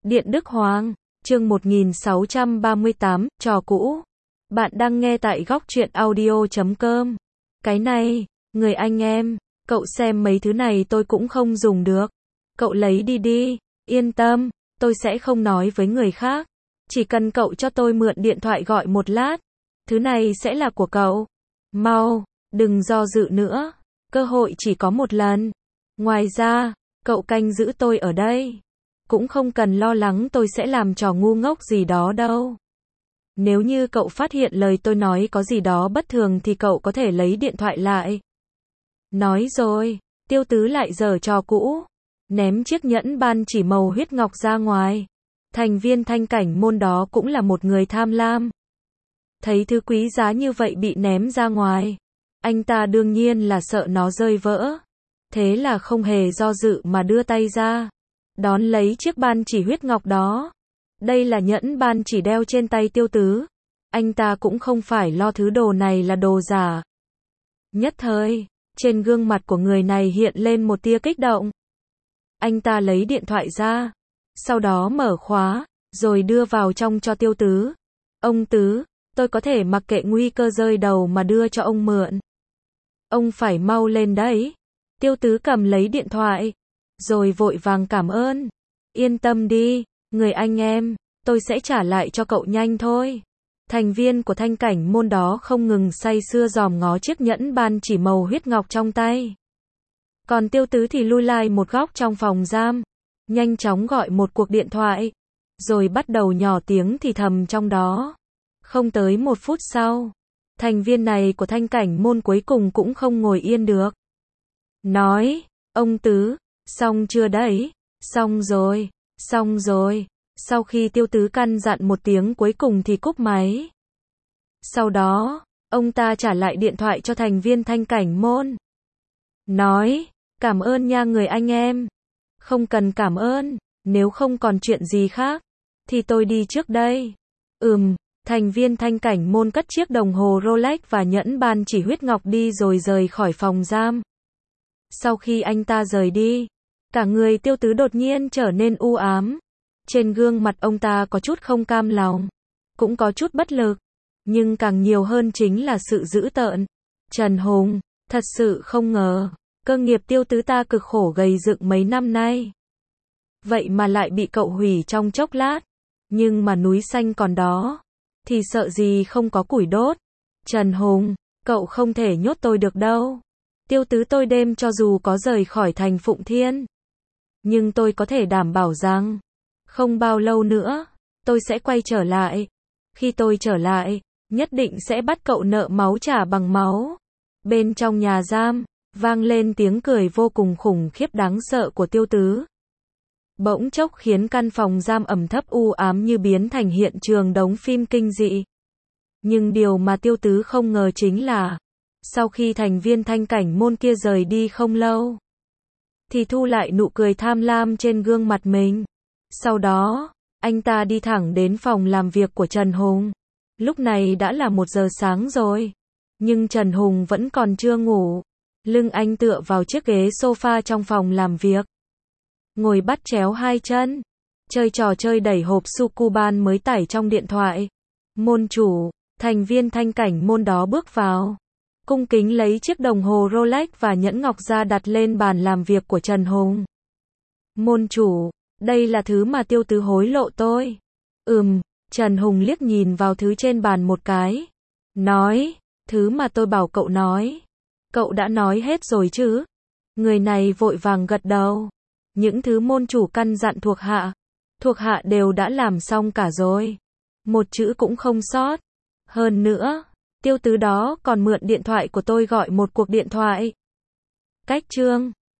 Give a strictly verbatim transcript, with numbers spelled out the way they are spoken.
Điện Đức Hoàng, chương một nghìn sáu trăm ba mươi tám, trò cũ. Bạn đang nghe tại góc truyện audio chấm com. Cái này, người anh em, cậu xem mấy thứ này tôi cũng không dùng được. Cậu lấy đi đi, yên tâm, tôi sẽ không nói với người khác. Chỉ cần cậu cho tôi mượn điện thoại gọi một lát, thứ này sẽ là của cậu. Mau, đừng do dự nữa, cơ hội chỉ có một lần. Ngoài ra, cậu canh giữ tôi ở đây. Cũng không cần lo lắng tôi sẽ làm trò ngu ngốc gì đó đâu. Nếu như cậu phát hiện lời tôi nói có gì đó bất thường thì cậu có thể lấy điện thoại lại. Nói rồi, Tiêu Tứ lại giở trò cũ, ném chiếc nhẫn ban chỉ màu huyết ngọc ra ngoài. Thành viên thanh cảnh môn đó cũng là một người tham lam. Thấy thứ quý giá như vậy bị ném ra ngoài, anh ta đương nhiên là sợ nó rơi vỡ. Thế là không hề do dự mà đưa tay ra, đón lấy chiếc ban chỉ huyết ngọc đó. Đây là nhẫn ban chỉ đeo trên tay Tiêu Tứ. Anh ta cũng không phải lo thứ đồ này là đồ giả. Nhất thời, trên gương mặt của người này hiện lên một tia kích động. Anh ta lấy điện thoại ra, sau đó mở khóa, rồi đưa vào trong cho Tiêu Tứ. Ông Tứ, tôi có thể mặc kệ nguy cơ rơi đầu mà đưa cho ông mượn. Ông phải mau lên đấy. Tiêu Tứ cầm lấy điện thoại, rồi vội vàng cảm ơn. Yên tâm đi, người anh em, tôi sẽ trả lại cho cậu nhanh thôi. Thành viên của thanh cảnh môn đó không ngừng say sưa dòm ngó chiếc nhẫn ban chỉ màu huyết ngọc trong tay. Còn Tiêu Tứ thì lui lại một góc trong phòng giam, nhanh chóng gọi một cuộc điện thoại, rồi bắt đầu nhỏ tiếng thì thầm trong đó. Không tới một phút sau, thành viên này của thanh cảnh môn cuối cùng cũng không ngồi yên được. Nói, ông Tứ, xong chưa đấy? Xong rồi, xong rồi. Sau khi Tiêu Tứ căn dặn một tiếng cuối cùng thì cúp máy. Sau đó, ông ta trả lại điện thoại cho thành viên thanh cảnh môn. Nói, cảm ơn nha người anh em. Không cần cảm ơn, nếu không còn chuyện gì khác, thì tôi đi trước đây. Ừm, thành viên thanh cảnh môn cất chiếc đồng hồ Rolex và nhẫn ban chỉ huyết ngọc đi rồi rời khỏi phòng giam. Sau khi anh ta rời đi, cả người Tiêu Tứ đột nhiên trở nên u ám. Trên gương mặt ông ta có chút không cam lòng, cũng có chút bất lực, nhưng càng nhiều hơn chính là sự dữ tợn. Trần Hùng, thật sự không ngờ, cơ nghiệp Tiêu Tứ ta cực khổ gầy dựng mấy năm nay, vậy mà lại bị cậu hủy trong chốc lát. Nhưng mà núi xanh còn đó, thì sợ gì không có củi đốt. Trần Hùng, cậu không thể nhốt tôi được đâu. Tiêu Tứ tôi đêm cho dù có rời khỏi thành Phụng Thiên, nhưng tôi có thể đảm bảo rằng, không bao lâu nữa, tôi sẽ quay trở lại. Khi tôi trở lại, nhất định sẽ bắt cậu nợ máu trả bằng máu. Bên trong nhà giam, vang lên tiếng cười vô cùng khủng khiếp đáng sợ của Tiêu Tứ. Bỗng chốc khiến căn phòng giam ẩm thấp u ám như biến thành hiện trường đống phim kinh dị. Nhưng điều mà Tiêu Tứ không ngờ chính là, sau khi thành viên thanh cảnh môn kia rời đi không lâu, thì thu lại nụ cười tham lam trên gương mặt mình. Sau đó, anh ta đi thẳng đến phòng làm việc của Trần Hùng. Lúc này đã là một giờ sáng rồi, nhưng Trần Hùng vẫn còn chưa ngủ. Lưng anh tựa vào chiếc ghế sofa trong phòng làm việc, ngồi bắt chéo hai chân, chơi trò chơi đẩy hộp Sukuban mới tải trong điện thoại. Môn chủ, thành viên thanh cảnh môn đó bước vào, cung kính lấy chiếc đồng hồ Rolex và nhẫn ngọc ra đặt lên bàn làm việc của Trần Hùng. Môn chủ, đây là thứ mà Tiêu Tứ hối lộ tôi. Ừm, Trần Hùng liếc nhìn vào thứ trên bàn một cái. Nói, thứ mà tôi bảo cậu nói. Cậu đã nói hết rồi chứ? Người này vội vàng gật đầu. Những thứ môn chủ căn dặn thuộc hạ, thuộc hạ đều đã làm xong cả rồi. Một chữ cũng không sót. Hơn nữa, Tiêu Tứ đó còn mượn điện thoại của tôi gọi một cuộc điện thoại. Cách chương